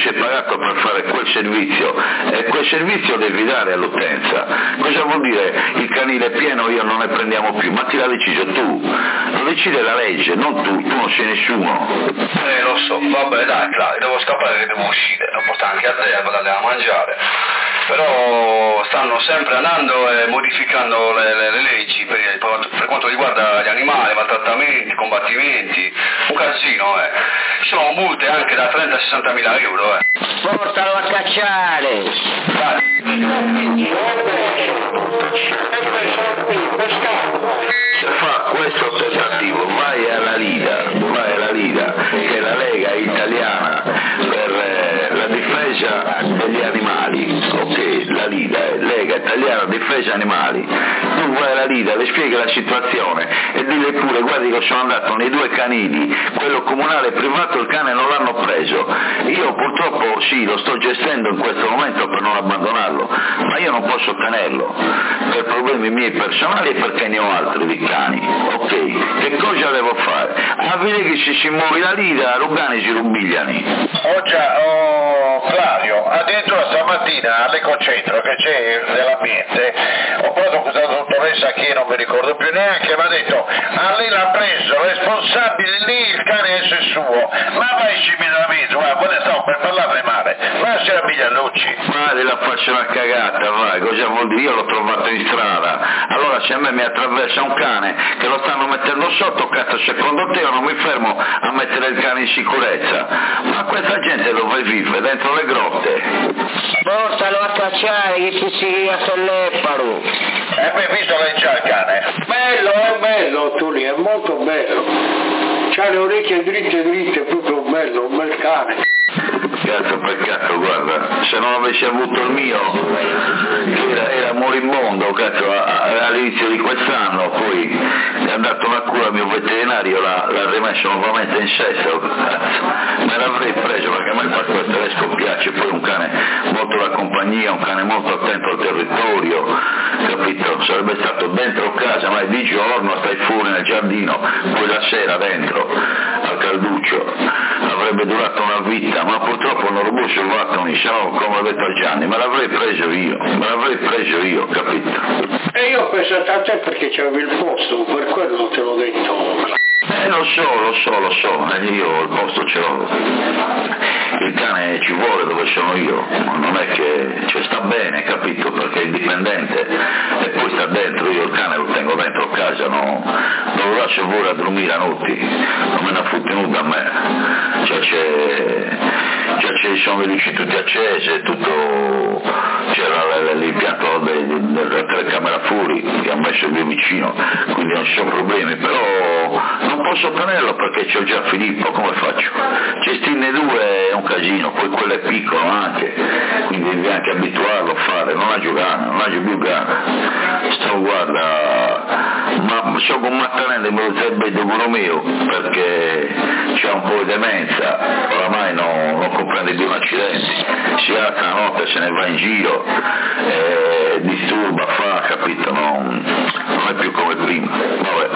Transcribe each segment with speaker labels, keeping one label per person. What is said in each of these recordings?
Speaker 1: sei pagato per fare quel servizio e quel servizio devi dare all'utenza. Cosa vuol dire il canile pieno io non ne prendiamo più? Ma chi l'ha deciso? Tu, lo decide la legge, non tu non sei nessuno.
Speaker 2: Lo so, vabbè dai, devo scappare che devo uscire, lo porto anche a te, vado a mangiare. Però stanno sempre andando e modificando le leggi per quanto riguarda gli animali, maltrattamenti, combattimenti, un casino, Ci sono multe anche da 30 a 60 mila euro,
Speaker 3: Portalo a cacciare!
Speaker 1: Se fa questo tentativo vai alla Lida, che è la Lega italiana per la difesa degli animali, ok, la Lida è Lega italiana difesa animali, tu vai alla Lida, le spieghi la situazione e dille pure guardi che sono andato nei due canili, quello comunale e privato, il cane non l'hanno preso, io purtroppo sì lo sto gestendo in questo momento per non abbandonarlo, ma io non posso tenerlo per problemi miei personali e perché ne ho altri di cani, ok, che cosa devo fare? A vedere che se si muove la Lida, Rugani si rubigliano.
Speaker 4: Flavio, addirittura stamattina all'ecocentro che c'è dell'ambiente ho parlato con questa dottoressa che non mi ricordo più neanche, mi ha detto a lei l'ha preso responsabile lì, il cane adesso è suo, ma vai scimmiare guarda, ne stavo per parlarne male, ma se la Miglialucci.
Speaker 1: Ma la faccio una cagata, vai, cosa vuol dire? Io l'ho trovato in strada, allora se a me mi attraversa un cane che lo stanno mettendo sotto, cazzo, secondo te io non mi fermo a mettere il cane in sicurezza? Ma questa gente dove vive? Dentro le grotte?
Speaker 3: Portalo a cacciare che ci si assollepparo!
Speaker 4: Beh, visto lei già il cane?
Speaker 5: È bello, Tony, è molto bello. C'ha le orecchie dritte, proprio bello, un bel cane.
Speaker 1: Cazzo, peccato, guarda, se non avessi avuto il mio, era morimondo, cazzo, all'inizio di quest'anno, poi è andato una cura al mio veterinario, l'ha rimesso nuovamente in sesto, cazzo, me l'avrei preso perché a me il pastor tedesco piace, poi un cane molto da compagnia, un cane molto attento al territorio, capito? Sarebbe stato dentro casa, ma di giorno stai fuori nel giardino, poi la sera dentro, al calduccio, avrebbe durato una vita, ma purtroppo non lo salvato, se no, come ho detto a Gianni, me l'avrei preso io, capito?
Speaker 5: E io ho pensato a te perché c'avevi il posto, per quello te l'ho detto.
Speaker 1: Lo so, io il posto ce l'ho, il cane ci vuole dove sono io, non è che sta bene, capito, perché è indipendente e poi sta dentro, io il cane lo tengo dentro casa, non lo lascio fuori a dormire a notti, non me ne fotte nulla a me, sono le luci tutte accese, tutto, c'era l'impianto della telecamera fuori che ha messo lì vicino, quindi non ci sono problemi, però non posso tenerlo perché c'ho già Filippo, come faccio? Gestirne due è un casino, poi quello è piccolo anche, quindi devi anche abituarlo a fare, non ha più gana, ma so con Mattarella me lo sarebbe dovuto mio perché c'ha un po' di demenza, oramai non comprende più accidenti, si alza la notte, se ne va in giro, disturba, capito, non è più come prima, vabbè.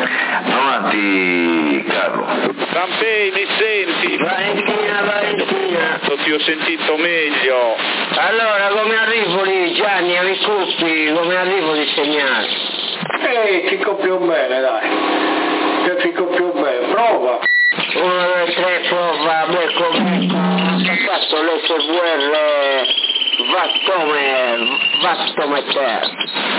Speaker 1: Avanti Carlo.
Speaker 6: Campei, mi senti?
Speaker 3: Valentina.
Speaker 6: Ti ho sentito meglio.
Speaker 3: Allora, come arrivo lì, Gianni, Avicuzzi, come arrivo di segnare?
Speaker 5: Ti copio bene, dai. Ti copio bene, prova.
Speaker 3: 1, 2, 3, prova, ha fatto l'SVR Vastometer.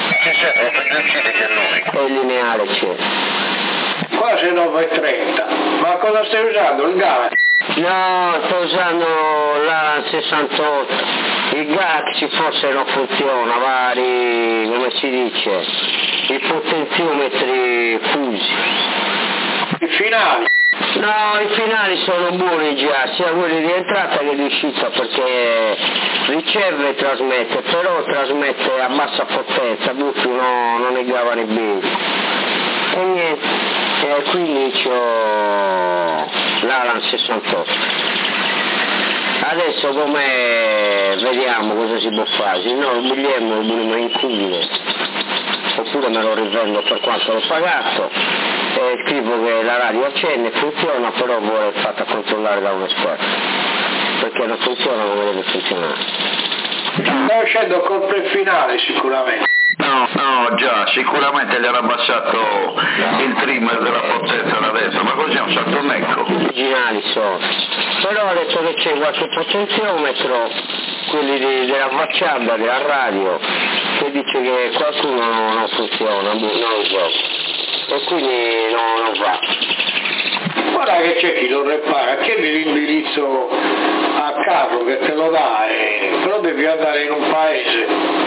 Speaker 3: È lineare c'è.
Speaker 5: Quasi 9,30. Ma cosa stai usando? Il gas?
Speaker 3: No, sto usando la 68. Il Galaxy forse non funziona, vari, come si dice, i potenziometri fusi.
Speaker 5: I finali?
Speaker 3: No, i finali sono buoni già, sia quelli di entrata che di uscita, perché riceve e trasmette, però trasmette a bassa potenza, buffi non ne gravano bene. E niente, quindi c'ho l'Alan 68. Adesso come vediamo cosa si può fare, se no il biglietto lo buttiamo in cubile, oppure me lo rivendo per quanto l'ho pagato, e scrivo che la radio accende, funziona, però vuole fatta controllare da un esperto, perché perché non funziona come deve funzionare.
Speaker 5: Sta uscendo col prefinale sicuramente.
Speaker 1: No, già, sicuramente gli era abbassato il trimmer della potenza da destra, ma così è un saltonecco.
Speaker 3: Originali sono. Però ha detto che c'è qualche potenziometro, quelli della facciata, della radio, che dice che qualcuno non funziona, non lo so. E quindi non va.
Speaker 5: Guarda che c'è chi lo repara, chiedi l'indirizzo a Carlo che te lo dà, però devi andare in un paese,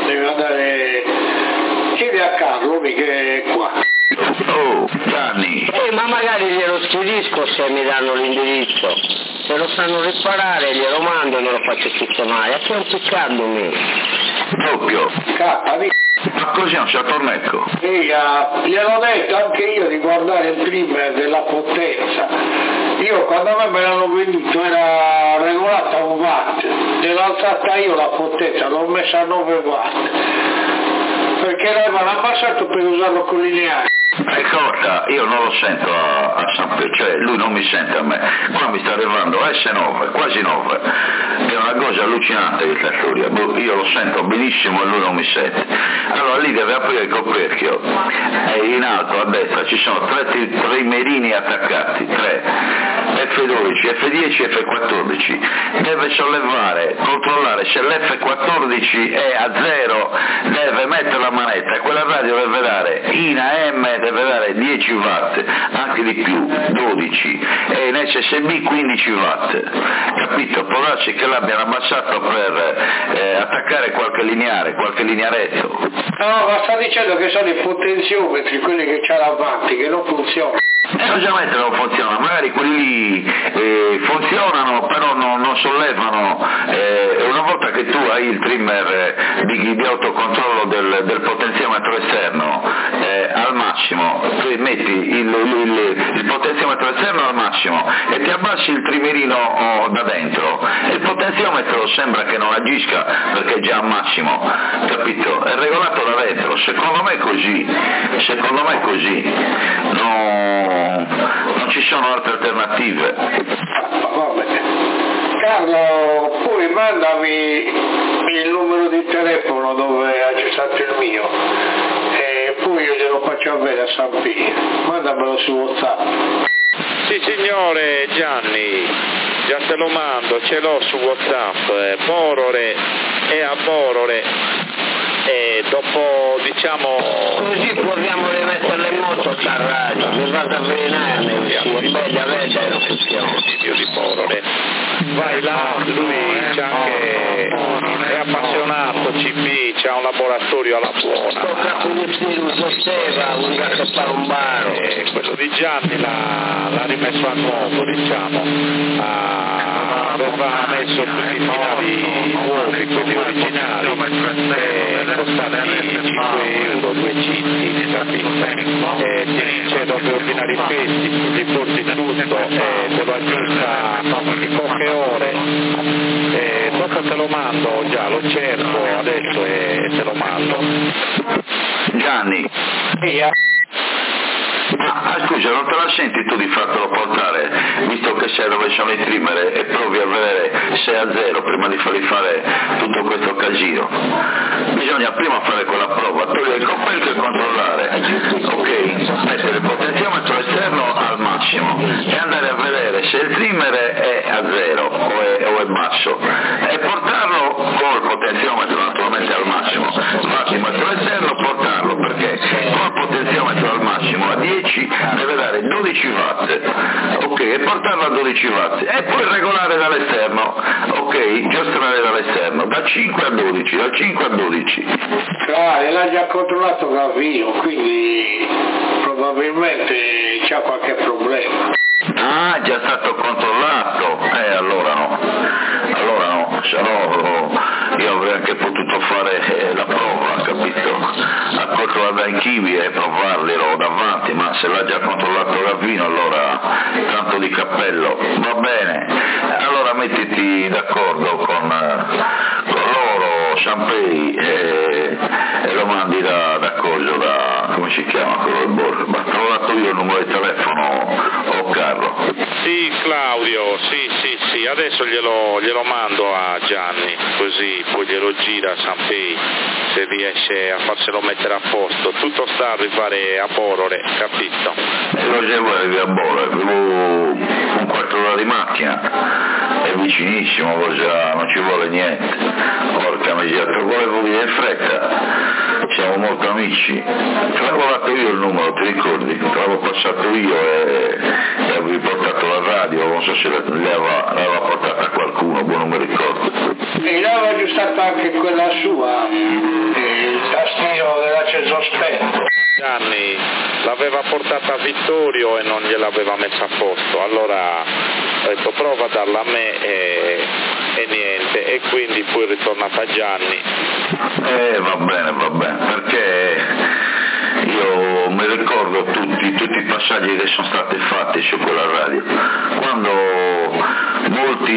Speaker 5: chiedi a Carlo che è qua.
Speaker 1: Oh, Gianni!
Speaker 3: Ma magari glielo spedisco se mi danno l'indirizzo, se lo sanno riparare glielo mando e me lo faccio sistemare, a che un piccandomi.
Speaker 1: Doppio! Ma così è un saltonecco?
Speaker 5: Gliel'ho detto anche io di guardare il trimmer della potenza. Io quando a me l'hanno venduto era regolata a 1 watt, l'ho alzata io la potenza, l'ho messa a 9 watt, perché l'avevano abbassato per usarlo con lineare.
Speaker 1: Ascolta, io non lo sento a San Pietro, cioè lui non mi sente a me, qua mi sta arrivando S9, quasi 9, è una cosa allucinante questa storia, io lo sento benissimo e lui non mi sente. Allora lì deve aprire il coperchio e in alto a destra ci sono 3 trimerini attaccati, 3, F12, F10 e F14, deve sollevare, controllare se l'F14 è a 0, deve mettere la manetta e quella radio deve dare in AM, deve dare 10 watt, anche di più, 12, e in SSB 15 watt, capito? Può darsi che l'abbiano abbassato per attaccare qualche lineare, qualche linearetto.
Speaker 5: No, ma sta dicendo che sono i potenziometri, quelli che c'ha davanti, che non funzionano.
Speaker 1: Ovviamente non funziona, magari quelli funzionano però non sollevano, una volta che tu hai il trimmer di autocontrollo del potenziometro esterno al massimo, tu metti il potenziometro esterno al massimo e ti abbassi il trimerino da dentro e il potenziometro sembra che non agisca perché è già al massimo, capito? È regolato da dentro, secondo me è così, non ci sono altre alternative.
Speaker 5: Vabbè. Carlo, poi mandami il numero di telefono dove ha gestato il mio e poi io glielo faccio avere a San Pietro, mandamelo su WhatsApp.
Speaker 6: Sì signore Gianni, già te lo mando, ce l'ho su WhatsApp, Borore e a Borore. E dopo diciamo
Speaker 3: così proviamo a rimetterle in moto sta radio, mi vado a avvelenarne, è bella non funziona.
Speaker 6: Video di Borore, vai là, lui c'è anche, è appassionato, CP, c'ha un laboratorio alla buona.
Speaker 3: Tocca con il virus Osteva, un gatto palombaro.
Speaker 6: Quello di Gianni l'ha rimesso a nuovo, diciamo, aveva messo tutti i finali nuovi, quelli originali, costati 5 euro, 2 citti, capito? Ti dice dove ordinare i pezzi, li porti tutto, te lo aggiunta in poche ore, dopo te lo mando, già lo cerco adesso e te lo mando.
Speaker 1: Gianni, scusa, non te la senti tu di fartelo portare, visto che sai dove sono i trimmer e provi a vedere se è a 0 prima di fargli fare tutto questo casino? Bisogna prima fare quella prova, togliere il coperchio e controllare, ok? Mettere il potenziometro esterno al massimo e andare a vedere se il trimmer è a 0 o è basso e portarlo col potenziometro naturalmente al massimo esterno, portarlo perché col potenziometro al massimo a 10 deve dare 12 watt, ok, e portarlo a 12 watt e poi regolare dall'esterno, ok, giostrare dall'esterno da 5 a 12, da 5 a 12.
Speaker 5: L'ha già controllato Gavino, quindi probabilmente c'ha qualche problema.
Speaker 1: Ah, già stato controllato, allora no, se no io avrei anche potuto fare la prova, capito? A controllare in Kiwi e provarglielo davanti, ma se l'ha già controllato Gavino allora tanto di cappello, va bene, allora mettiti d'accordo con loro, Sanpei, e lo mandi da coso, come si chiama quello del Borgo, ma ho trovato io il numero di telefono, Carlo.
Speaker 6: Sì, il Claudio, sì, adesso glielo mando a Gianni, così poi glielo gira a Sanpei, se riesce a farselo mettere a posto. Tutto sta a arrivare a Borore, capito?
Speaker 1: Lo devo arrivare a Borore, avevo un quarto d'ora di macchina, è vicinissimo, non ci vuole niente. Porca miseria, volevo venire in fretta, siamo molto amici. Te l'avevo dato io il numero, ti ricordi? Te l'avevo passato io e avevi portato la radio, non so se l'aveva portata a qualcuno, non mi ricordo.
Speaker 5: E l'aveva aggiustato anche quella sua, il tastino dell'acceso spento.
Speaker 6: Gianni l'aveva portata a Vittorio e non gliel'aveva messa a posto, allora ho detto prova a darla a me e niente, e quindi poi è ritornata a Gianni.
Speaker 1: Va bene, perché io mi ricordo tutti i passaggi che sono stati fatti su quella radio, quando molti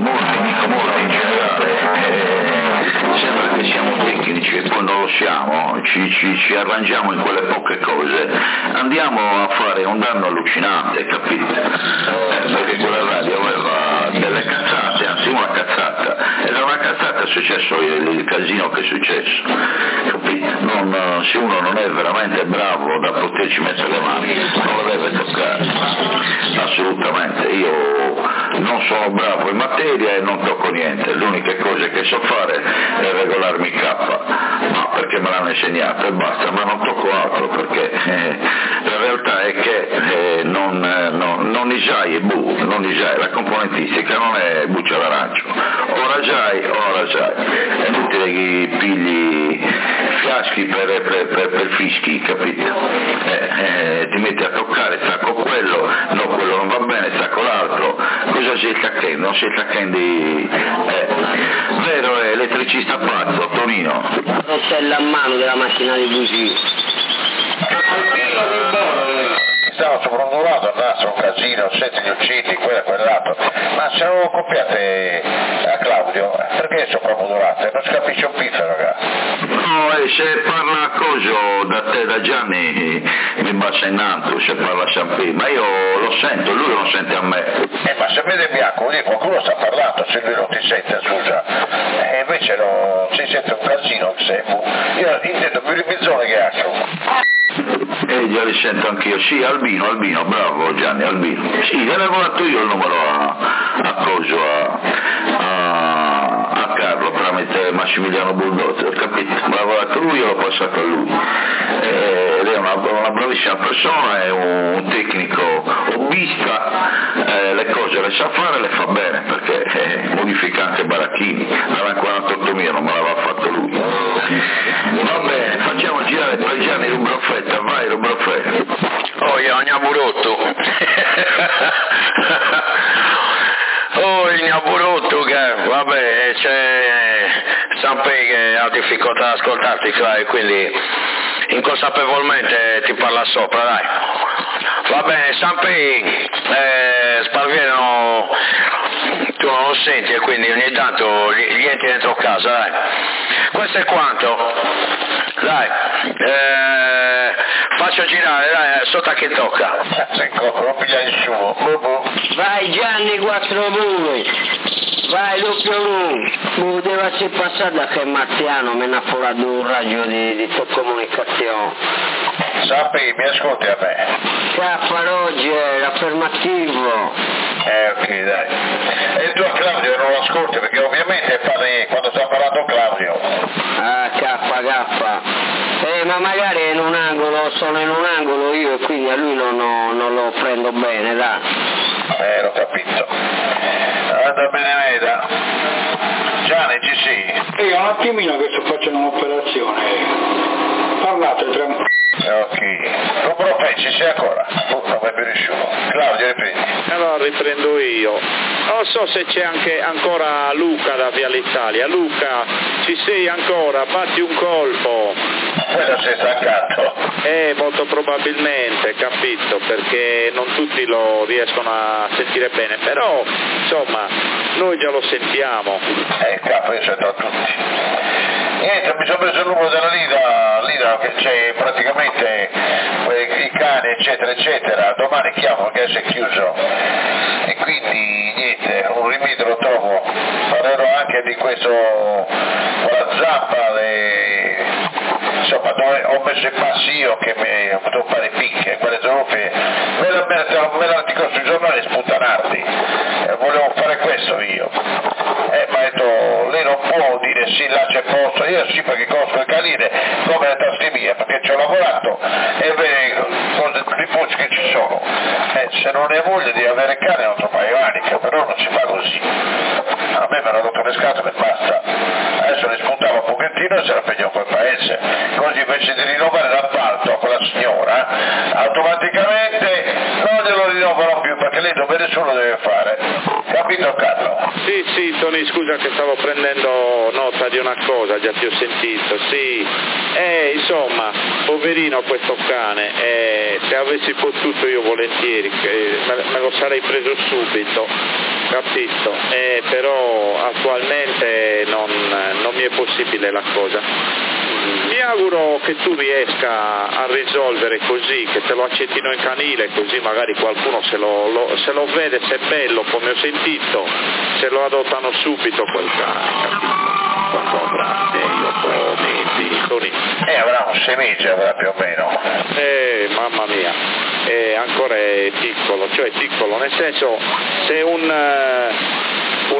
Speaker 1: in generale, sembra che siamo tecnici e poi non lo siamo, ci arrangiamo in quelle poche cose, andiamo a fare un danno allucinante, capito? Perché quella radio aveva delle cazzate, anzi una cazzata, era una cazzata, è successo il casino che è successo, capito? Se uno non è veramente bravo da poterci mettere le mani, non lo deve toccare, assolutamente. Io non sono bravo in materia e non tocco niente, l'unica cosa che so fare è regolarmi K, ma perché me l'hanno insegnato e basta, ma non tocco altro, perché la realtà è che non isai, la componentistica non è buccia d'arancio, ora giai, è inutile che pigli fiaschi per fischi, capito? Ti metti a toccare, stacco quello, no, quello non va bene, stacco l'altro, cosa sei staccando? Non sei staccando vero, è elettricista pazzo, Tonino.
Speaker 3: Rotella a mano della macchina di bugie.
Speaker 4: Stavo soprannumerato, andasse un casino, senti gli uccidi, quello e quell'altro, ma se non copiate a Claudio, perché soprammodulate? Non si capisce un pizzo, ragazzi.
Speaker 1: No, se parla a coso da te, da Gianni, mi bacia innanzi, se parla a Sanpei, ma io lo sento, lui lo sente a me.
Speaker 4: Ma se vede bianco, vuol dire qualcuno sta parlando, se lui non ti sente, scusa. E invece no, si sente un casino, io intendo più ripizzone che altro.
Speaker 1: E già li sento anch'io, sì, Albino, bravo Gianni, Albino. Sì, gli avevo dato io il numero a Carlo tramite Massimiliano Bulldozer, capito? Me l'avevo dato lui, l'ho passato a lui. Ed è una bravissima persona, è un tecnico hobbista, le cose le sa fare, le fa bene, perché modifica anche baracchini, aveva 48.000, non me l'aveva fatto lui. Va bene, facciamo girare per Gianni Rubrofetta, vai Rubrofetta.
Speaker 2: Oh, io ne ho brutto. Oh, ne ho brutto che, vabbè, c'è Sanpei che ha difficoltà ad ascoltarti, e quindi inconsapevolmente ti parla sopra, dai. Va bene, Sanpei, Sparviero tu non lo senti e quindi ogni tanto gli entri dentro casa, dai. Questo è quanto. Dai, faccio girare, dai, sotto a chi tocca.
Speaker 4: Non piglia il suo.
Speaker 3: Vai Gianni 4 muri. Vai doppio lungo. Deve essere passato che Marziano mi ha forato un raggio di comunicazione.
Speaker 4: Sappi, mi ascolti a me.
Speaker 3: K Roger, affermativo.
Speaker 4: Ok, dai. E tu a Claudio non lo ascolti perché ovviamente parli quando sta parlando Claudio.
Speaker 3: Ah, K. Ma magari in un angolo, sono in un angolo io e quindi a lui non lo prendo bene, dai.
Speaker 4: L'ho capito. Andata bene, veda. Gianni, ci sei?
Speaker 5: Un attimino che sto facendo un'operazione. Parlate tranquillo.
Speaker 4: Ok. Rubrofetta, ci sei ancora? Non è più riuscito. Claudio, riprendi.
Speaker 6: Allora riprendo io. Non so se c'è ancora Luca da Viale Italia. Luca, ci sei ancora? Batti un colpo.
Speaker 4: Quello sei staccato.
Speaker 6: Molto probabilmente, capito, perché non tutti lo riescono a sentire bene, però insomma noi già lo sentiamo.
Speaker 4: Capo, io sento tutti. Niente, mi sono preso il numero della Lida che c'è praticamente i cani eccetera eccetera, domani chiamo perché adesso è chiuso e quindi niente, un rimedio lo trovo, parlerò anche di questo con la zappa, insomma dove ho messo i passi io che mi ho potuto fare picche, quelle zolfe, me la dico sui giornali sputtanarti, volevo fare questo io. Ma ha detto, lei non può dire sì, là c'è posto, io sì perché conosco il canile come le tasche mie, perché ci ho lavorato e vedo cose di pucci che ci sono. Se non hai voglia di avere cane non troppo manica, però non si fa così. A me mi hanno rotto le scatole e basta. Adesso ne spuntava un pochettino e se la pegnò col paese. Così invece di rinnovare l'appalto a quella signora, automaticamente non glielo rinnovano più perché lei dove nessuno deve fare. Capito Carlo?
Speaker 6: Sì, Tony, scusa che stavo prendendo nota di una cosa, già ti ho sentito, sì. Insomma, poverino questo cane, se avessi potuto io volentieri, me lo sarei preso subito, capito? Però attualmente non mi è possibile la cosa. Mi auguro che tu riesca a risolvere così, che te lo accettino in canile, così magari qualcuno se lo vede, se è bello come ho sentito, se lo adottano subito quel cane, capito? Quando avrà 6 o 8 mesi, Tony.
Speaker 4: Avrà un 6 mesi, avrà più o meno.
Speaker 6: Mamma mia, ancora è piccolo, nel senso, se un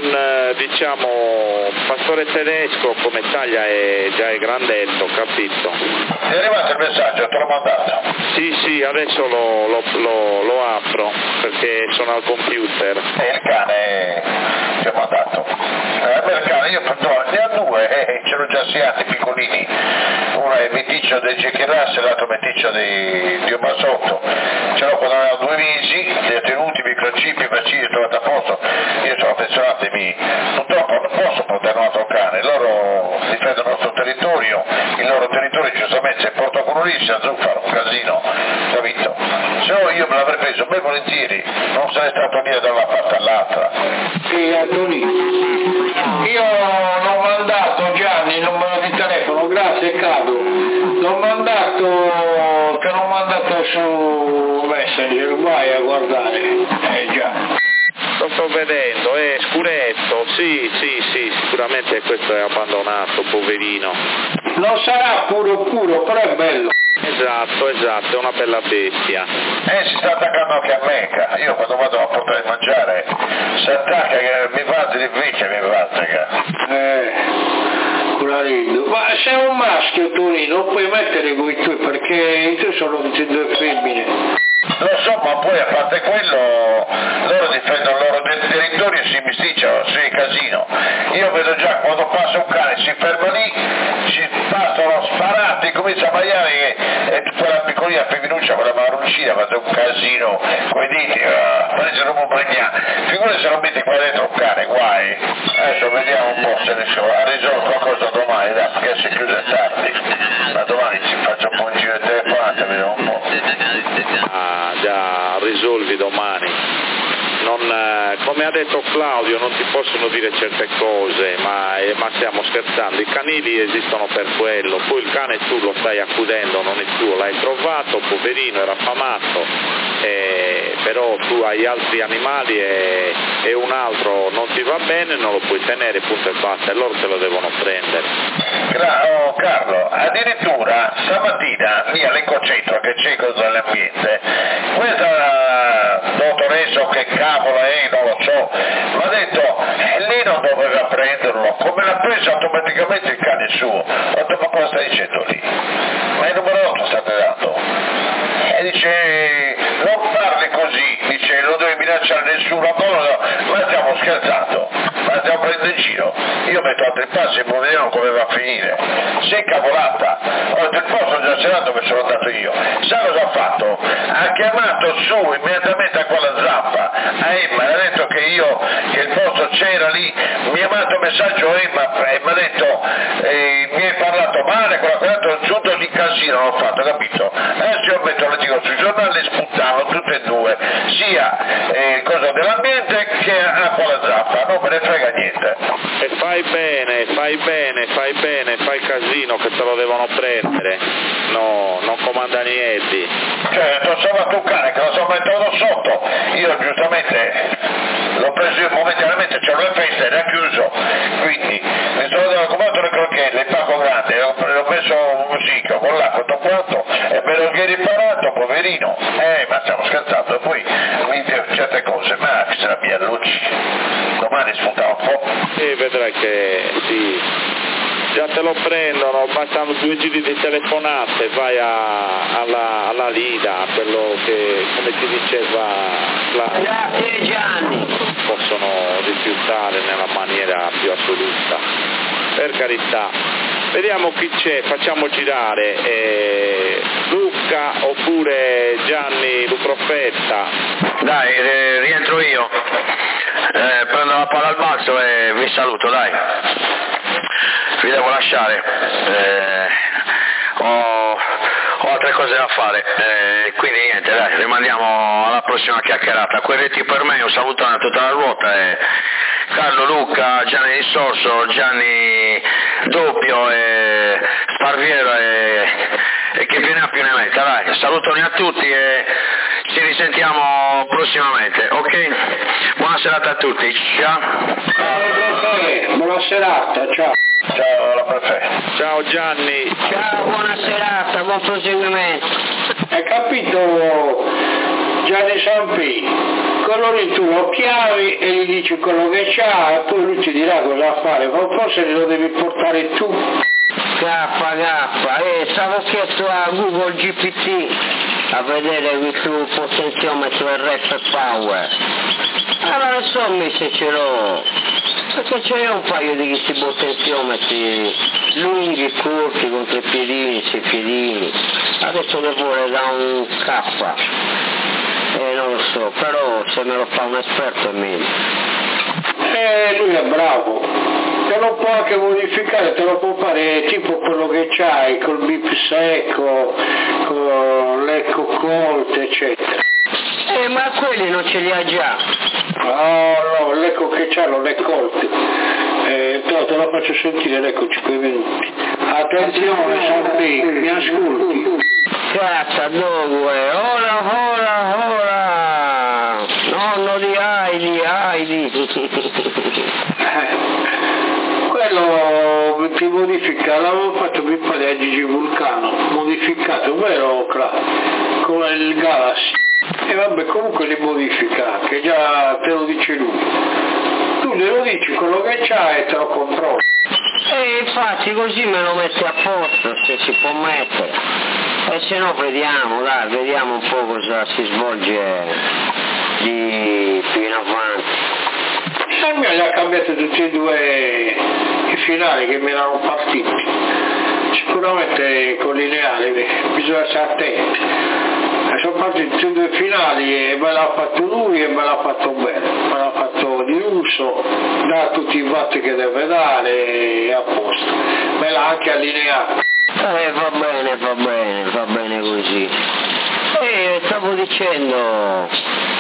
Speaker 6: diciamo pastore tedesco come taglia già è grandetto, capito?
Speaker 4: Ti è arrivato il messaggio, te l'ho mandato.
Speaker 6: Sì, adesso lo apro perché sono al computer.
Speaker 4: E il cane ti ho mandato. Il cane io ne ho due, ce l'ho già 6 anni piccolini. Uno è meticcio del Jackie Russell, l'altro meticcio di un bassotto. Ce l'ho quando aveva 2 mesi, li ho tenuti, microchip, vaccini, trovato a posto. Io sono affezionato ai miei. Purtroppo non posso portare un altro cane, loro difendono il nostro territorio, il loro territorio giustamente se porta con lì si fare un casino, capito? Se no io me l'avrei preso ben volentieri, non sarei stato via da una parte all'altra.
Speaker 5: Sì, Antonio, io l'ho mandato Gianni, il numero di telefono, grazie Cado, l'ho mandato su Messenger, vai a guardare, già.
Speaker 6: Lo sto vedendo, è scuretto, sì, sicuramente questo è abbandonato, poverino.
Speaker 5: Non sarà puro, però è bello.
Speaker 6: Esatto, è una bella bestia.
Speaker 4: Si sta attaccando anche a me, io quando vado a portare a mangiare, si attacca che mi fate di vecchia, mi attacca.
Speaker 5: Ma sei un maschio Torino, non puoi mettere con i tuoi perché i tuoi sono tutte 2 femmine.
Speaker 4: Lo so, ma poi a parte quello loro difendono il loro territorio e si misticciano, si casino. Io vedo già quando passa un cane si ferma lì, si passano sparati, comincia a baiare e tutta la piccolina femminuccia con la marroncina fa un casino, coi diti, parece un uomo. Figurati se non metti qua dentro un cane, guai. Adesso vediamo un po' se riesco a risolvere qualcosa domani, dai, perché si chiude tardi. Ma domani ci faccio un po' un giro di telefonata, vediamo un po'.
Speaker 6: Già risolvi domani. Come ha detto Claudio, non si possono dire certe cose, ma stiamo scherzando, i canili esistono per quello, poi il cane tu lo stai accudendo, non è tuo, l'hai trovato, poverino, era affamato, però tu hai altri animali e un altro non ti va bene, non lo puoi tenere, punto e basta, e loro te lo devono prendere.
Speaker 4: Carlo, addirittura stamattina lì all'ecocentro che c'è cosa dell'ambiente, questa dottoressa che cavolo è, non lo so, mi ha detto lei non doveva prenderlo, come l'ha preso automaticamente il cane suo. Ho detto ma cosa stai dicendo lì? Ma il numero 8 state dando? E dice non parli così, dice non devi minacciare nessuno, ma stiamo scherzando, ma stiamo prendendo in giro. Io metto altri passi e poi vediamo come va a finire. Sei cavolata, ho detto il posto già c'era dove sono andato io. Sa cosa ha fatto? Ha chiamato su immediatamente a quella zappa, a Emma, ha detto che il posto c'era lì, mi ha mandato un messaggio a Emma e mi ha detto mi hai parlato male, quella giunto di casino l'ho fatto, capito? Adesso io metto l'articolo sui giornali, sputtano tutte e due, sia cosa dell'ambiente che a quella zappa, non me ne frega niente.
Speaker 6: E fai bene, fai Martino che te lo devono prendere, no, non comanda niente.
Speaker 4: Cioè, insomma, tu cane che lo sono mettato sotto, io giustamente l'ho preso io momentaneamente, c'è una festa, era chiuso, quindi mi sono comprato le crocchette, il pacco grande, l'ho messo un musicco con l'acqua, tutto quanto, e me l'ho riparato, poverino, ma stiamo scherzando, poi mi dice certe cose, ma che se la mia luci, domani spunta un po'.
Speaker 6: E vedrai che sì, già te lo prendono, bastano 2 giri di telefonate, vai alla Lida, quello che, come ti diceva,
Speaker 3: Grazie Gianni.
Speaker 6: possono rifiutare nella maniera più assoluta, per carità. Vediamo chi c'è, facciamo girare Luca oppure Gianni Luprofetta.
Speaker 1: Dai, rientro io, prendo la palla al balzo e vi saluto, dai, vi devo lasciare, ho altre cose da fare, quindi niente, dai, rimandiamo alla prossima chiacchierata. Quelletti per me, un salutone a tutta la ruota, Carlo, Luca, Gianni Di Sorso, Gianni Doppio, Sparviero e chi più ne ha più ne metta, dai, salutoni a tutti e ci risentiamo prossimamente, ok? Buona serata a tutti, ciao!
Speaker 5: Buona serata, ciao!
Speaker 4: Ciao alla prefetto.
Speaker 6: Ciao Gianni.
Speaker 3: Ciao, buona serata, buon proseguimento.
Speaker 5: Hai capito, Gianni Sampi? Quello lì tu lo chiami e gli dici quello che c'ha e poi lui ti dirà cosa fare, ma forse lo devi portare tu.
Speaker 3: Gaffa, stavo chiesto a Google GPT a vedere questo potenziometro RF Power. Allora non so se ce l'ho, perché c'è un paio di questi potenziometri lunghi e corti con 3 piedini, 6 piedini. Adesso ne vuole da un K. Non lo so, però se me lo fa un esperto è meglio.
Speaker 5: Lui è bravo, te lo può anche modificare, te lo può fare tipo quello che c'hai, col bip secco, con l'eco colte, eccetera.
Speaker 3: Ma quelli non ce li ha già.
Speaker 5: No, l'eco che c'ha non è colte. Te lo faccio sentire, l'eco 5 minuti. Attenzione, Sampi, mi ascolti?
Speaker 3: Cazzo, dove? Ora! Nonno di Heidi!
Speaker 5: Quello ti modifica, l'avevo fatto prima di Gigi Vulcano, modificato, vero Cla? Come il Galaxy. E vabbè, comunque li modifica, che già te lo dice lui. Tu glielo dici quello che c'ha e te lo controlli.
Speaker 3: Infatti così me lo metti a posto, se si può mettere. E se no vediamo un po' cosa si svolge di più in avanti.
Speaker 5: A me li ha cambiati tutti e 2 i finali che mi erano partiti. Sicuramente con lineare bisogna stare attenti. Sono partiti tutti e 2 finali e me l'ha fatto lui e me l'ha fatto bene. Me l'ha fatto di lusso, dà tutti i watt che deve dare e a posto. Me l'ha anche allineato.
Speaker 3: Va bene così. Stavo dicendo,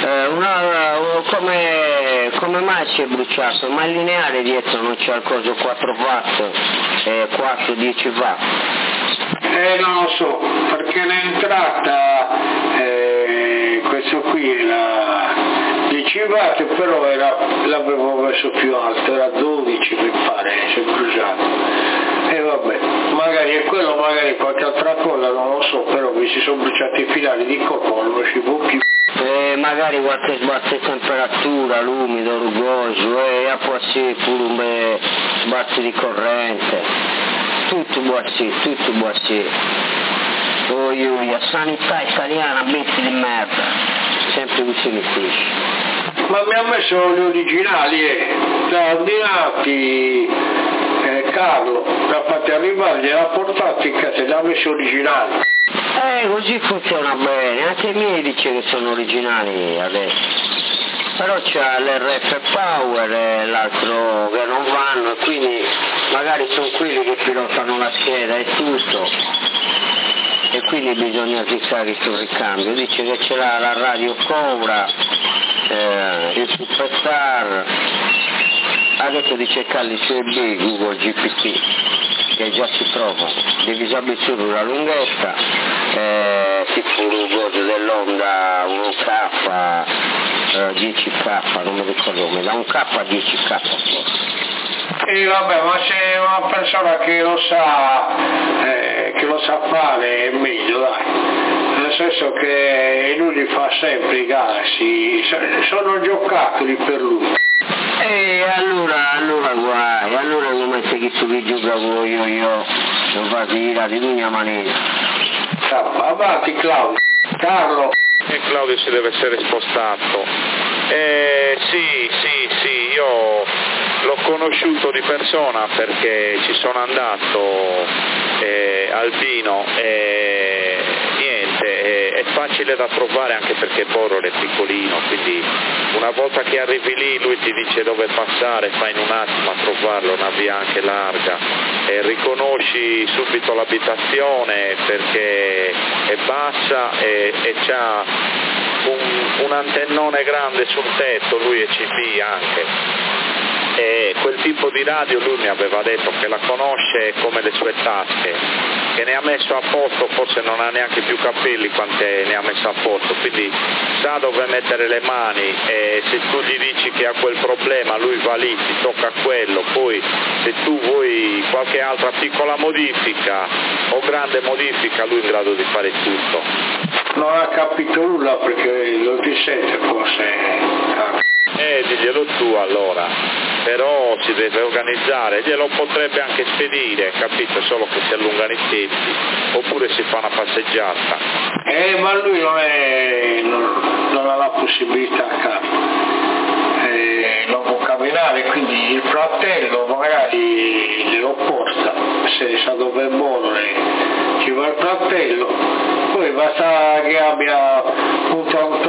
Speaker 3: come mai si è bruciato? Ma il lineare dietro non c'è il coso 4 watt, 4, 10 watt?
Speaker 5: Non lo so, perché l'entrata, questo qui era 10 watt, però l'avevo messo più alto, era 12 mi pare, si è bruciato. E vabbè, magari è quello, magari qualche altra cosa, non lo so, però mi si sono bruciati i finali di colpo, non ci può più.
Speaker 3: Magari qualche sbalzo di temperatura, l'umido, rugoso, e può essere pure un sbalzo di corrente. Tutto può essere. Oh, la sanità italiana, bestia di merda. Sempre così mi dici.
Speaker 5: Ma mi ha messo gli originali, da ordinati. Carlo l'ha fatti arrivare, gliel'ha portati in casa e li ha messi originali.
Speaker 3: Così funziona bene, anche i miei dice che sono originali adesso. Però c'è l'RF Power e l'altro che non vanno, e quindi magari sono quelli che pilotano la scheda e tutto. E quindi bisogna fissare sul ricambio. Dice che ce l'ha la radio Cobra, il Superstar. Adesso dice Calli CB, Google GPT. che già si trova, devi sapere solo la lunghezza, si fu un coso dell'Onda 1K, 10K, non mi ricordo come, da 1K a 10K.
Speaker 5: E vabbè, ma se una persona che lo sa fare è meglio, dai. Nel senso che lui li fa sempre i Galaxy, sono giocattoli per lui.
Speaker 3: E allora guai, allora come se chi tu che gioca con io, non fa tirare di ogni maniera.
Speaker 5: Avanti Claudio. Carlo.
Speaker 6: E Claudio si deve essere spostato. Sì, io l'ho conosciuto di persona perché ci sono andato al vino e niente, è facile da trovare anche perché Borro è piccolino, quindi una volta che arrivi lì lui ti dice dove passare, fai in un attimo a trovarlo, una via anche larga, riconosci subito l'abitazione perché è bassa e c'ha un antennone grande sul tetto, lui è CB anche. E quel tipo di radio lui mi aveva detto che la conosce come le sue tasche, che ne ha messo a posto, forse non ha neanche più capelli quante ne ha messo a posto, quindi sa dove mettere le mani e se tu gli dici che ha quel problema lui va lì, ti tocca quello, poi se tu vuoi qualche altra piccola modifica o grande modifica lui è in grado di fare tutto.
Speaker 5: Non ha capito nulla perché lo ti sente forse.
Speaker 6: Diglielo tu allora, però si deve organizzare, glielo potrebbe anche spedire, capito, solo che si allungano i tempi, oppure si fa una passeggiata.
Speaker 5: Ma lui non ha la possibilità, non può camminare, quindi il fratello magari glielo porta, se sa dove è buono ci va il fratello, poi basta che abbia un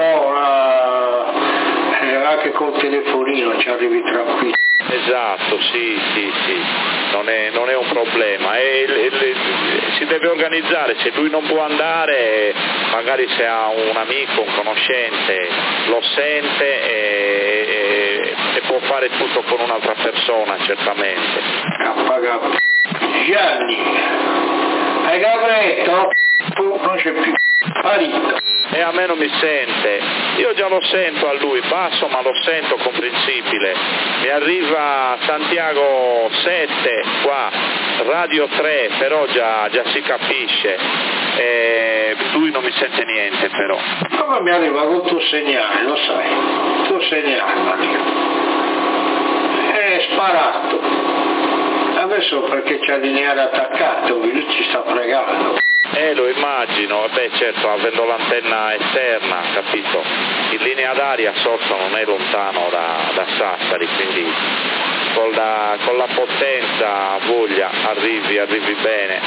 Speaker 5: anche col telefonino ci arrivi tranquillo.
Speaker 6: Esatto, sì, non è un problema, si deve organizzare, se lui non può andare, magari se ha un amico, un conoscente, lo sente e può fare tutto con un'altra persona, certamente.
Speaker 5: Gianni, hai capito? Tu non c'è più, sparito.
Speaker 6: E a me non mi sente, io già lo sento a lui, basso ma lo sento comprensibile, mi arriva Santiago 7 qua, radio 3, però già si capisce, lui non mi sente niente però.
Speaker 5: Come mi arriva col tuo segnale, lo sai, il tuo segnale è sparato, adesso perché c'è il lineare attaccato, lui ci sta fregando.
Speaker 6: Lo immagino, certo, avendo l'antenna esterna, capito? In linea d'aria sotto non è lontano da Sassari, quindi con la potenza voglia arrivi bene.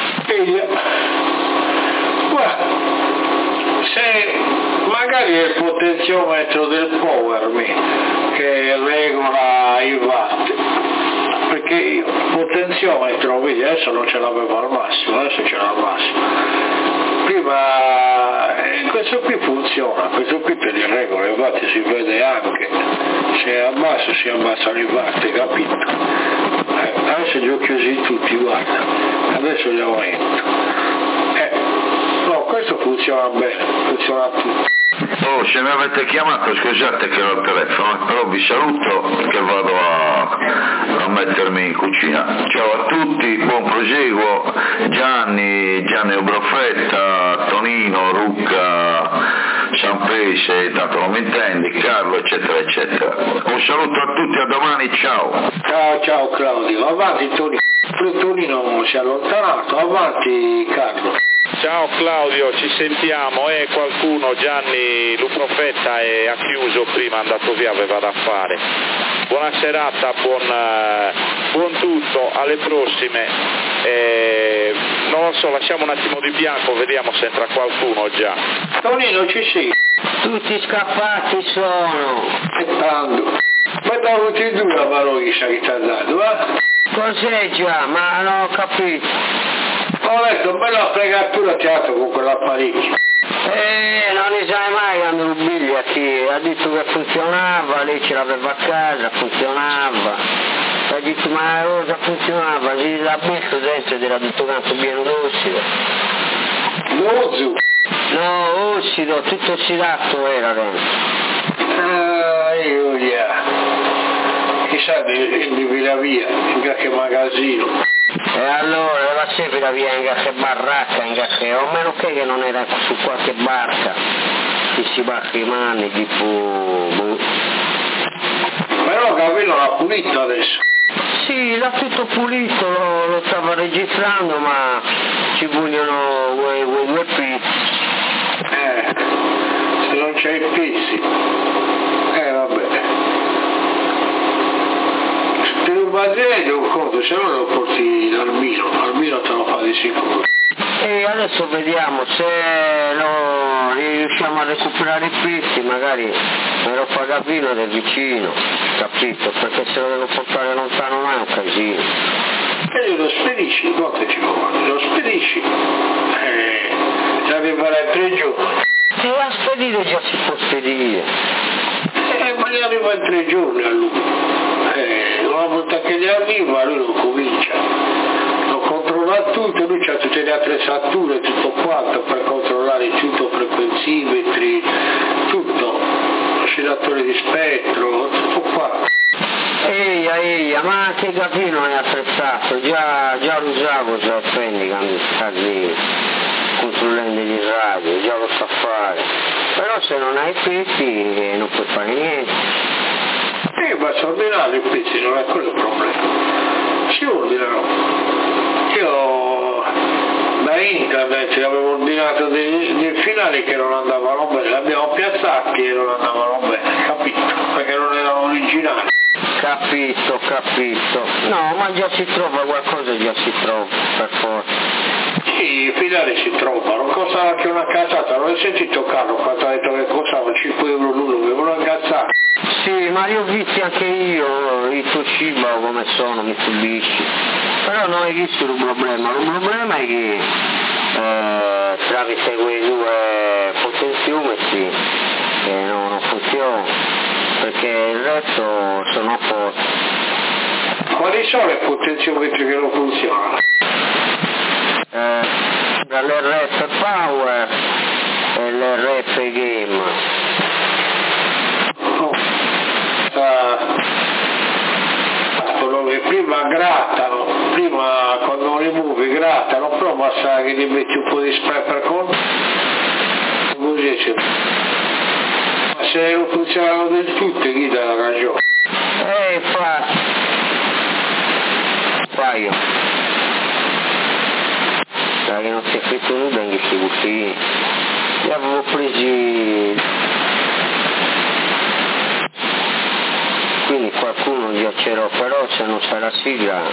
Speaker 5: Guarda, se magari è il potenziometro del Power che regola i watt, perché io potenziometro, vedi, adesso non ce l'avevo al massimo, adesso ce l'ho al massimo. Prima questo qui funziona, questo qui per il regola i watt si vede anche, se è a basso si abbassano i watt, capito? Adesso li ho chiusi tutti, guarda, adesso li aumento. No, questo funziona bene, funziona tutto.
Speaker 1: Oh, se mi avete chiamato scusate che ho il telefono, però vi saluto che vado a mettermi in cucina. Ciao a tutti, buon proseguo, Gianni Ubrofetta, Tonino, Rucca, Sampese, tanto non mi intendi, Carlo, eccetera, eccetera. Un saluto a tutti, a domani, ciao.
Speaker 5: Ciao Claudio, avanti Tonino si è allontanato, avanti Carlo.
Speaker 6: Ciao Claudio, ci sentiamo, qualcuno, Gianni Luprofetta ha chiuso prima, è andato via, aveva da fare. Buona serata, buon tutto, alle prossime. Non lo so, lasciamo un attimo di bianco, vediamo se entra qualcuno già.
Speaker 5: Tonino ci sei?
Speaker 3: Tutti scappati sono.
Speaker 5: Aspettando. Ma da tutti e due la parola che ti ha dato,
Speaker 3: Cos'è già? Ma non ho capito.
Speaker 5: Ho letto bella fregatura teatro con quell'apparecchio.
Speaker 3: Non ne sai mai quando Rubilli ha detto che funzionava, lei ce l'aveva a casa, funzionava. dico, ma cosa funzionava? Si la messo dentro ed era tutto quanto pieno d'ossido.
Speaker 5: L'ozio?
Speaker 3: No, ossido, tutto ossidato era dentro.
Speaker 5: Io chissà di via in qualche magazzino.
Speaker 3: E allora la sepira via in qualche baracca, o meno che non era su qualche barca, che si bacca i mani, tipo...
Speaker 5: Però Capello l'ha pulito adesso.
Speaker 3: Sì, l'ha tutto pulito, lo stava registrando, ma ci vogliono quei 2 pezzi.
Speaker 5: Se non c'è i pezzi. Vabbè. Se non va bene un conto, se no lo porti Almino te lo fa di sicuro.
Speaker 3: E adesso vediamo se lo riusciamo a recuperare i pezzi, magari me lo fa Gavino del vicino, capito? Perché se lo devo portare lontano non è un casino.
Speaker 5: E lo spedisci, quanto ci vuole? Lo spedisci, ci arriverà in 3 giorni.
Speaker 3: E a spedire già si può spedire.
Speaker 5: Ma gli arriva in 3 giorni a lui. Una volta che gli arriva lui non comincia. Lo controlla tutto, lui ha tutte le attrezzature, tutto quanto per controllare tutto, frequenzimetri, tutto, oscillatore di spettro, tutto qua.
Speaker 3: Eia, ma anche Gavino è attrezzato, già lo usavo già a Fendi quando sta lì controllando il radio, già lo sa fare. Però se non hai pezzi non puoi fare niente.
Speaker 5: Basta ordinare i pezzi, non è quello il problema. Si ordinano. Io da internet avevo ordinato dei finali che non andavano bene, li abbiamo piazzati e non andavano bene, capito? Perché non erano originali.
Speaker 3: Capito. No, ma già si trova qualcosa, per forza.
Speaker 5: Sì, i finali si trovano, costava anche una cazzata, non hai sentito Carlo quando ha detto che costava 5 euro l'uno, avevano incazzato.
Speaker 3: Sì, ma li ho visti anche io, i Toshiba come sono, Mitsubishi. Però non hai visto il problema è che tramite quei 2 potenziometri non funziona, perché il resto sono a posto.
Speaker 5: Quali sono i potenziometri che non funzionano?
Speaker 3: L'RF Power e l'RF Game.
Speaker 5: Prima grattano, quando rimuovi grattano, però basta che gli metti un po' di spray per conto, così c'è. Ma se non funzionano del tutto, chi dà la ragione?
Speaker 3: Infatti. Paio. Che non si è fatto nulla in questi buffini. Li avevo presi. Quindi qualcuno giacerò, però se non sarà sigla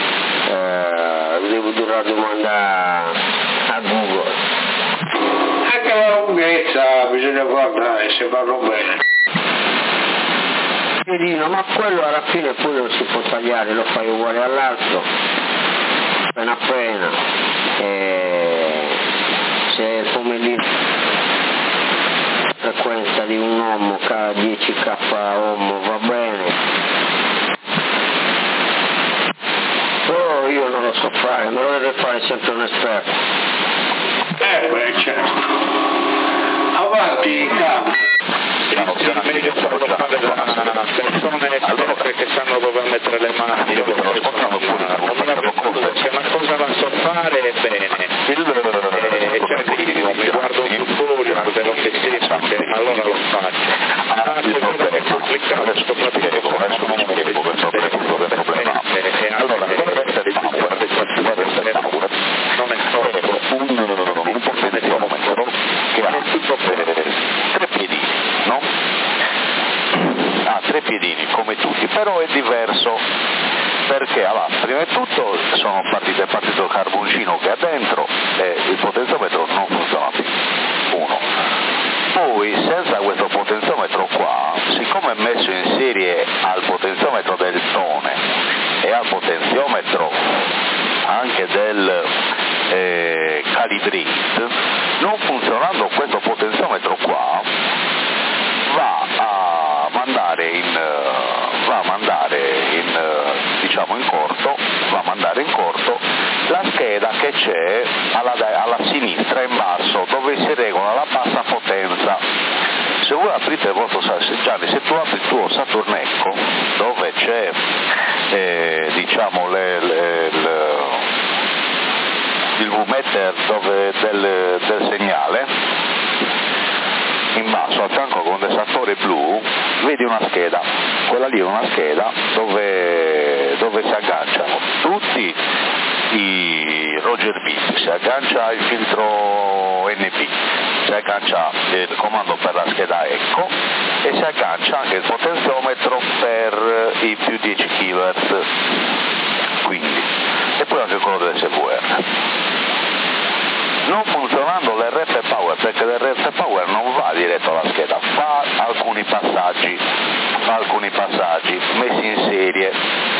Speaker 3: devo dovrà domandare a Google.
Speaker 5: Anche la lunghezza bisogna guardare se vanno bene.
Speaker 3: Piedino, ma quello alla fine poi lo si può tagliare, lo fai uguale all'altro, appena. Se il pomelino frequenza di un omo 10k omo va bene, però io non lo so fare, me lo deve fare sempre un esperto.
Speaker 5: Beh, certo. Avanti, campo.
Speaker 6: Meglio farlo fare a persone che sanno dove mettere le mani, c'è una cosa da so fare bene, mi guardo un tutorial, vedo che sì, allora lo faccio. Se vedo che è complicato, soprattutto se non e allora non è un potenziometro che ha tutto tre piedini, no? Ha 3 piedini come tutti, però è diverso perché prima di tutto è partito il carboncino che ha dentro e il potenziometro non funziona più. 1. Poi senza questo potenziometro qua, siccome è messo in serie al potenziometro del tone e al potenziometro anche del calibrate, non funzionando questo potenziometro qua va a mandare in
Speaker 7: a mandare in corto la scheda che c'è alla sinistra in basso, dove si regola la bassa potenza. Se voi aprite il vostro Gianni, se tu apri il tuo Saturnecco, dove c'è il V-meter del segnale, in basso al fianco condensatore blu vedi una scheda, quella lì è una scheda dove si agganciano tutti i Roger Bit, si aggancia il filtro NP, si aggancia il comando per la scheda Eco e si aggancia anche il potenziometro per i più 10 kHz, quindi, e poi anche quello dell'SVR. Non funzionando l'RF Power, perché l'RF Power non va diretto alla scheda, fa alcuni passaggi messi in serie,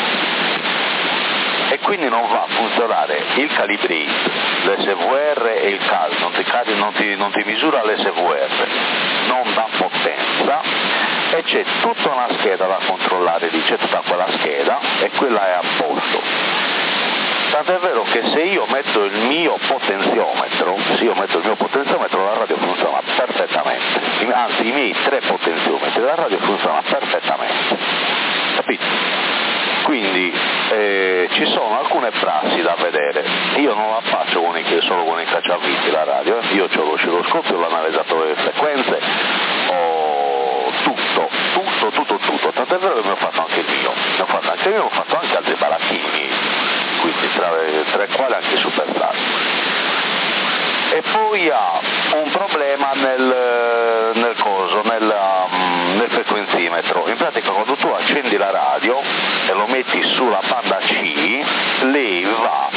Speaker 7: e quindi non va a funzionare il calibrate, l'SVR e il CAL, non ti misura l'SVR, non dà potenza, e c'è tutta una scheda da controllare lì, c'è tutta quella scheda e quella è a posto. Tant'è vero che se io metto il mio potenziometro, la radio funziona perfettamente, anzi i miei 3 potenziometri, la radio funziona perfettamente, capito? Quindi ci sono alcune prassi da vedere, io non la faccio solo con i cacciaviti la radio, io ho l'oscilloscopio, l'analizzatore delle frequenze, ho tutto, tant'è vero che mi ho fatto anche il mio, ho fatto anche altri baracchini, quindi tra i quali anche Superstar. E poi ha un problema nel frequenzimetro. In pratica quando tu accendi la radio e lo metti sulla banda C, lei va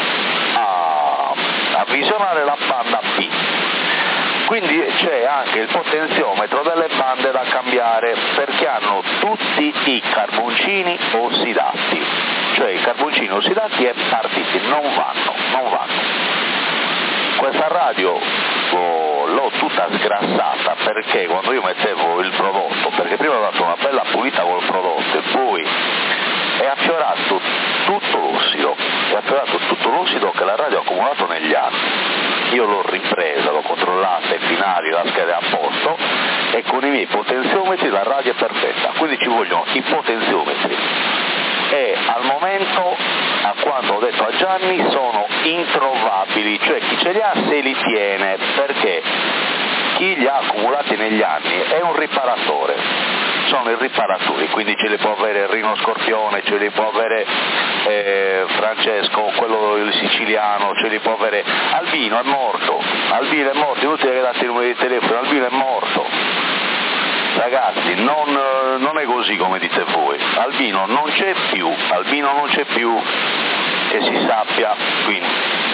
Speaker 7: a visionare la banda B. Quindi c'è anche il potenziometro delle bande da cambiare, perché hanno tutti i carboncini ossidati, cioè i carboncini ossidati e partiti, non vanno. Questa radio l'ho tutta sgrassata, perché quando io mettevo il prodotto, perché prima ho dato una bella pulita col prodotto e poi è affiorato tutto l'ossido che la radio ha accumulato negli anni. Io l'ho ripresa, l'ho controllata, i finali, la scheda è a posto, e con i miei potenziometri la radio è perfetta, quindi ci vogliono i potenziometri. E al momento, a quanto ho detto a Gianni, sono introvabili, cioè chi ce li ha se li tiene, perché chi li ha accumulati negli anni è un riparatore, sono i riparatori, quindi ce li può avere Rino Scorpione, ce li può avere Francesco, quello il siciliano, ce li può avere Albino, è morto, inutile che date il numero di telefono, Albino è morto. Ragazzi, non è così come dite voi, Albino non c'è più, che si sappia, quindi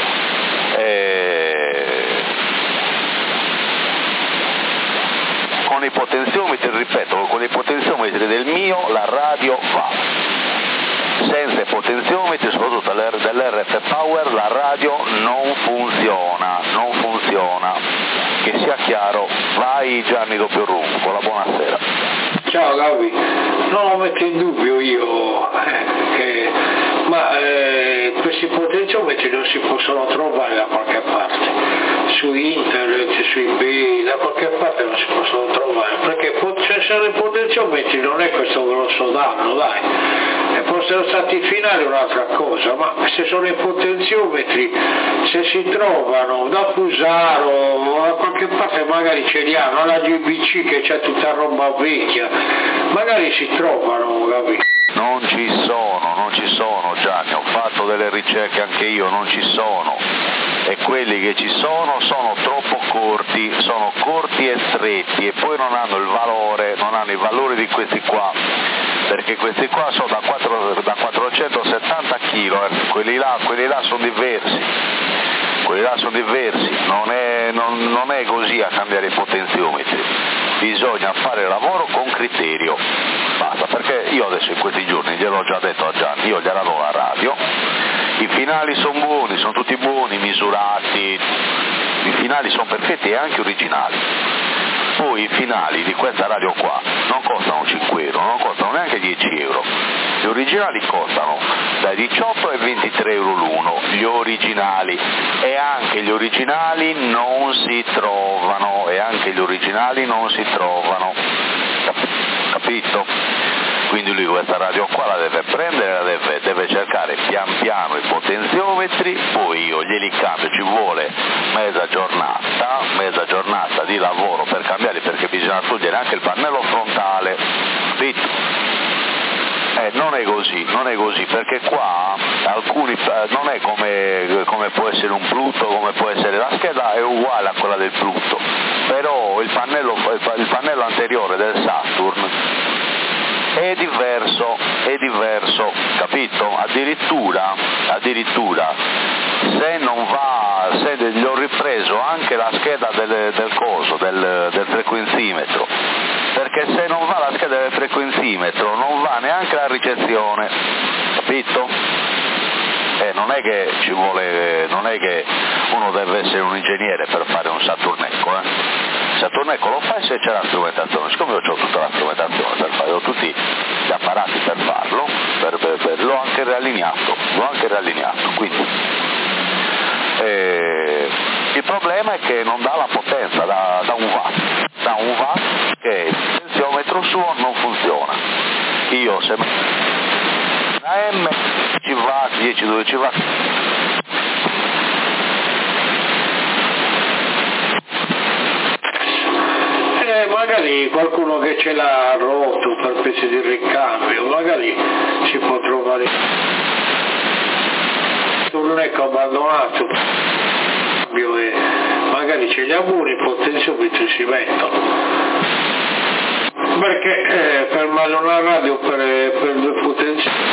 Speaker 7: con i potenziometri, ripeto, con i potenziometri del mio la radio va, senza i potenziometri, soprattutto dell'RF Power, la radio non funziona, che sia chiaro. Vai Gianni doppio rumbo, la buonasera.
Speaker 5: Ciao Gabi, non lo metto in dubbio io, ma questi potenziometri non si possono trovare da qualche parte, su internet, su eBay, da qualche parte non si possono trovare, perché sono i potenziometri, non è questo grosso danno, dai, e fossero stati finali è un'altra cosa, ma se sono i potenziometri, se si trovano da Fusaro, da qualche parte magari ce li hanno, alla GBC che c'è tutta roba vecchia, magari si trovano, capito?
Speaker 7: Non ci sono Gianni, ho fatto delle ricerche anche io, non ci sono, e quelli che ci sono troppo corti, sono corti e stretti, e poi non hanno i valori di questi qua, perché questi qua sono da 470 kHz, quelli là sono diversi, non è così a cambiare i potenziometri, bisogna fare il lavoro con criterio, basta, perché io adesso in questi giorni gliel'ho già detto a Gianni, io gliela do la radio, i finali sono buoni, sono tutti buoni, misurati, i finali sono perfetti e anche originali. Poi i finali di questa radio qua non costano 5 euro, non costano neanche 10 euro, Gli originali costano dai 18 ai 23 euro l'uno, gli originali, e anche gli originali non si trovano, capito? Quindi lui questa radio qua la deve prendere, deve cercare pian piano i potenziometri, poi io glieli cambio, ci vuole mezza giornata di lavoro per cambiarli, perché bisogna togliere anche il pannello frontale, capito? Non è così, perché qua alcuni non è come può essere un Pluto, come può essere la scheda, è uguale a quella del Pluto, però il pannello anteriore del Saturn è diverso, capito? Addirittura se gli ho ripreso anche la scheda del frequenzimetro, perché se non va la scheda del frequenzimetro non va neanche la ricezione, capito? Non è che ci vuole, non è che uno deve essere un ingegnere per fare un Saturnecco, Saturnecco lo fa se c'è la strumentazione, siccome io ho tutta la strumentazione per fare, ho tutti gli apparati per farlo, l'ho anche riallineato, quindi il problema è che non dà la potenza da un watt, che il potenziometro suo non funziona. Io se AM 10 watt, 10-12 watt,
Speaker 5: magari qualcuno che ce l'ha rotto per pezzi di ricambio, magari si può trovare, non è che ho abbandonato, e magari ce li ha pure, i potenziometri si mettono, perché fermare una radio per due potenziometri,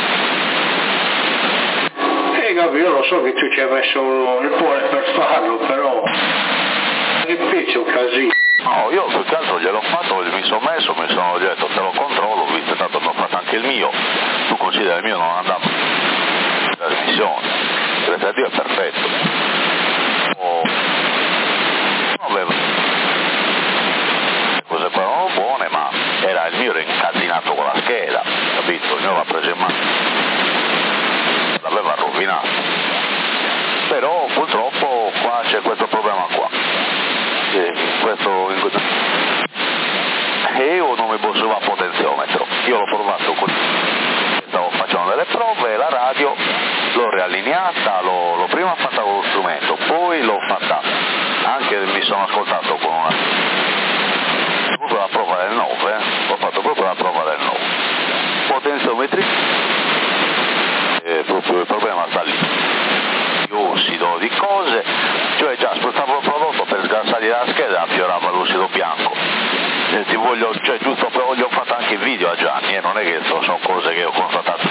Speaker 5: io lo so che tu ci hai messo il cuore per farlo, però ripeto un casino.
Speaker 7: No, io più che altro gliel'ho fatto, mi sono detto te lo controllo, visto tanto ho fatto anche il mio, tu considera il mio non andava in trasmissione, grazie a Dio è perfetto. Non aveva cose però non buone, ma il mio era incasinato con la scheda, capito? Il mio l'ha preso in mano, l'aveva rovinato, però purtroppo qua c'è questo problema qua. E io non mi possono potenziometro, io l'ho provato stavo facendo delle prove, la radio l'ho riallineata, l'ho prima fatta con lo strumento, poi l'ho fatta anche, mi sono ascoltato con proprio la prova del 9, ho fatto proprio la prova del 9, potenziometri, proprio il problema sta lì, di ossido, di cose, cioè già spostavo il prodotto per sgassare la scheda, affiorava l'ossido bianco, cioè giusto, però gli ho fatto anche il video a Gianni, non è che sono cose che ho constatato,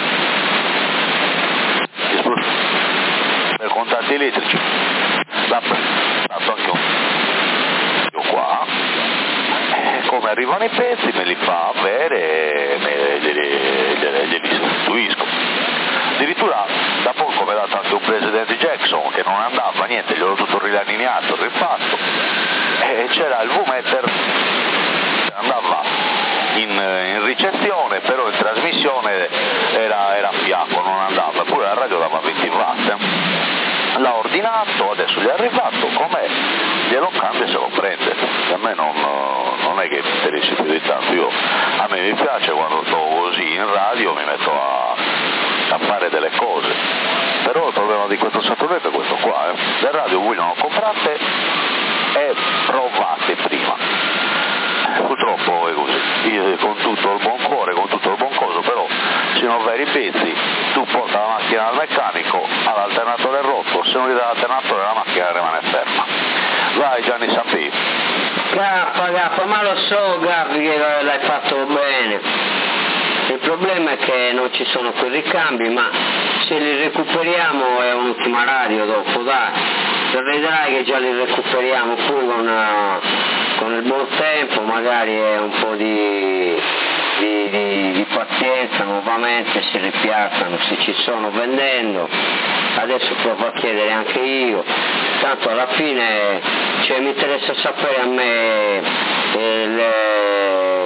Speaker 7: per contatti elettrici, l'ha fatto anche un video qua, come arrivano i pezzi me li fa avere e glieli sostituisco. Addirittura da poco mi ha dato anche un President Jackson che non andava niente, gliel'ho tutto riallineato, rifatto, e c'era il V-meter che andava in ricezione, però in trasmissione era fiacco, non andava, eppure la radio dava 20 watt. L'ha ordinato, adesso gli è arrivato, com'è? Glielo cambia e se lo prende. A me non è che mi interessi più di tanto, a me mi piace quando sto così in radio, mi metto a fare delle cose, però il problema di questo Saturnetto è questo qua, le radio vogliono comprate e provate prima, purtroppo è così. Io, con tutto il buon cuore, con tutto il buon coso, però se non vai i pezzi tu porta la macchina al meccanico, all'alternatore rotto, se non gli dà l'alternatore la macchina rimane ferma. Vai Gianni Sappi.
Speaker 3: Gaffa, ma lo so Gaffi che l'hai fatto bene. Il problema è che non ci sono quei ricambi, ma se li recuperiamo è un'ultima radio dopo, dai, vedrai che già li recuperiamo pure con il buon tempo, magari è un po' di pazienza, nuovamente si ripiazzano, se ci sono vendendo, adesso provo a chiedere anche io, tanto alla fine mi interessa sapere a me chi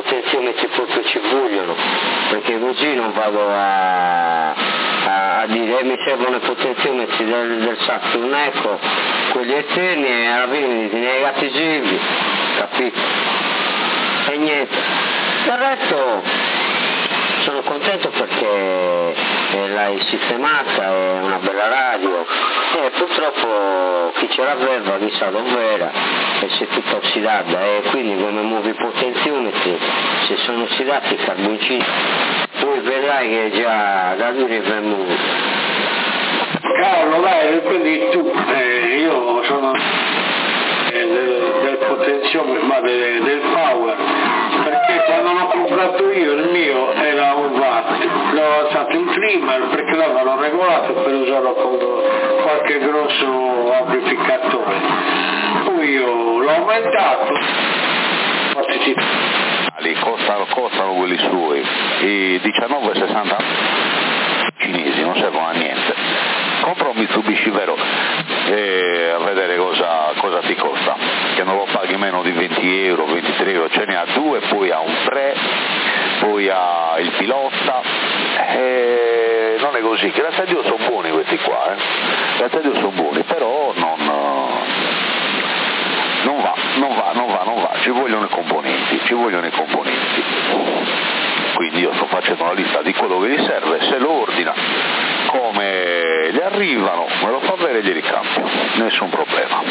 Speaker 3: potenziometri proprio ci vogliono, perché così non vado a dire mi servono i potenziometri del Saturn, ecco, quelli esterni e alla fine mi dite negativi, capito? E niente, del resto sono contento perché l'hai sistemata, è una bella radio e purtroppo chi ce l'aveva chissà dov'era e si è tutta ossidata e quindi come muovi i potenziometri si sono ossidati i carboncini, poi vedrai che già da due per muovi.
Speaker 5: Carlo, dai, quindi tu, io sono del potenziometro, ma del power, perché quando l'ho comprato io il mio era un watt, l'ho usato in trimmer perché l'avevano regolato per usarlo con qualche grosso amplificatore, poi io l'ho aumentato,
Speaker 7: costano quelli suoi, i 19,60 cinesi, non servono a niente. Compra un Mitsubishi vero e a vedere cosa ti costa, che non lo paghi meno di 20 euro, 23 euro, ce ne ha due, poi ha un pre, poi ha il pilota, e non è così, che grazie a Dio sono buoni questi qua, grazie a Dio sono buoni, però non va, ci vogliono i componenti, quindi io sto facendo una lista di quello che gli serve, se lo ordina come gli arrivano, me lo fa avere e gli ricambio, nessun problema.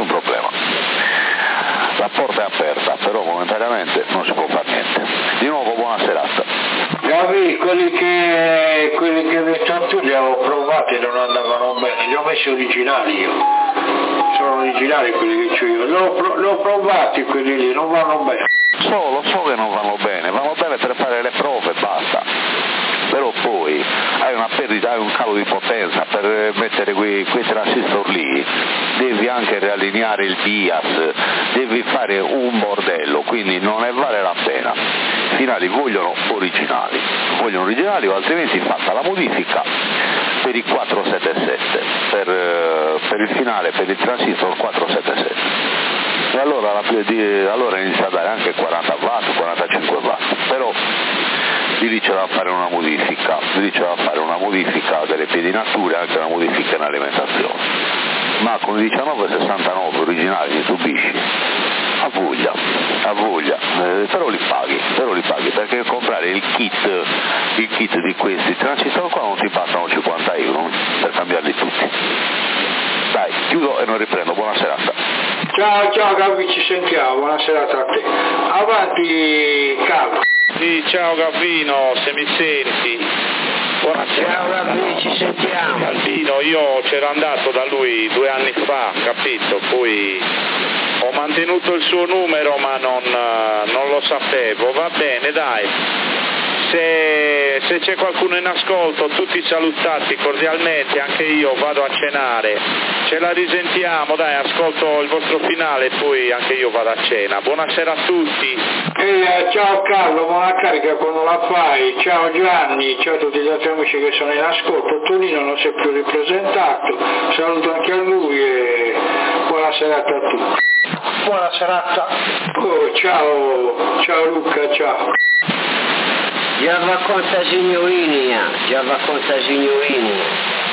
Speaker 7: La porta è aperta, però momentaneamente non si può fare niente. Di nuovo buona serata.
Speaker 5: Gavi, quelli che hai detto tu li avevo provati e non andavano bene, li ho messi originali io, sono originali quelli che ho io, li ho provati quelli lì, non vanno bene.
Speaker 7: Lo so che non vanno bene per fare le prove, basta. Però poi hai una perdita, hai un calo di potenza, per mettere quei transistor lì devi anche riallineare il BIAS, devi fare un bordello, quindi non ne vale la pena. I finali vogliono originali o altrimenti fatta la modifica per il 477, per il finale, per il transistor 477. E allora inizia a dare anche 40 watt, 45 watt, però gli diceva a fare una modifica delle pedinature, anche una modifica in alimentazione, ma con i 19,69 originali Mitsubishi a voglia, però li paghi, perché comprare il kit di questi transistor qua non ti passano 50 euro per cambiarli tutti. Dai, chiudo e non riprendo, buona serata.
Speaker 5: Ciao Gabi, ci sentiamo, buona serata a te. Avanti Carlo.
Speaker 6: Sì, ciao Gavino, se mi senti. Buonasera.
Speaker 3: Ciao Gavino, ci sentiamo.
Speaker 6: Gavino, io c'ero andato da lui 2 anni fa, capito? Poi ho mantenuto il suo numero ma non lo sapevo. Va bene, dai. Se c'è qualcuno in ascolto, tutti salutati cordialmente, anche io vado a cenare. Ce la risentiamo, dai, ascolto il vostro finale e poi anche io vado a cena. Buonasera a tutti.
Speaker 5: Ciao Carlo, buona carica quando la fai. Ciao Gianni, ciao a tutti gli altri amici che sono in ascolto. Tonino non si è più ripresentato, saluto anche a lui e buona serata a tutti.
Speaker 8: Buona serata.
Speaker 5: Ciao Luca, ciao.
Speaker 3: Già racconta signorini.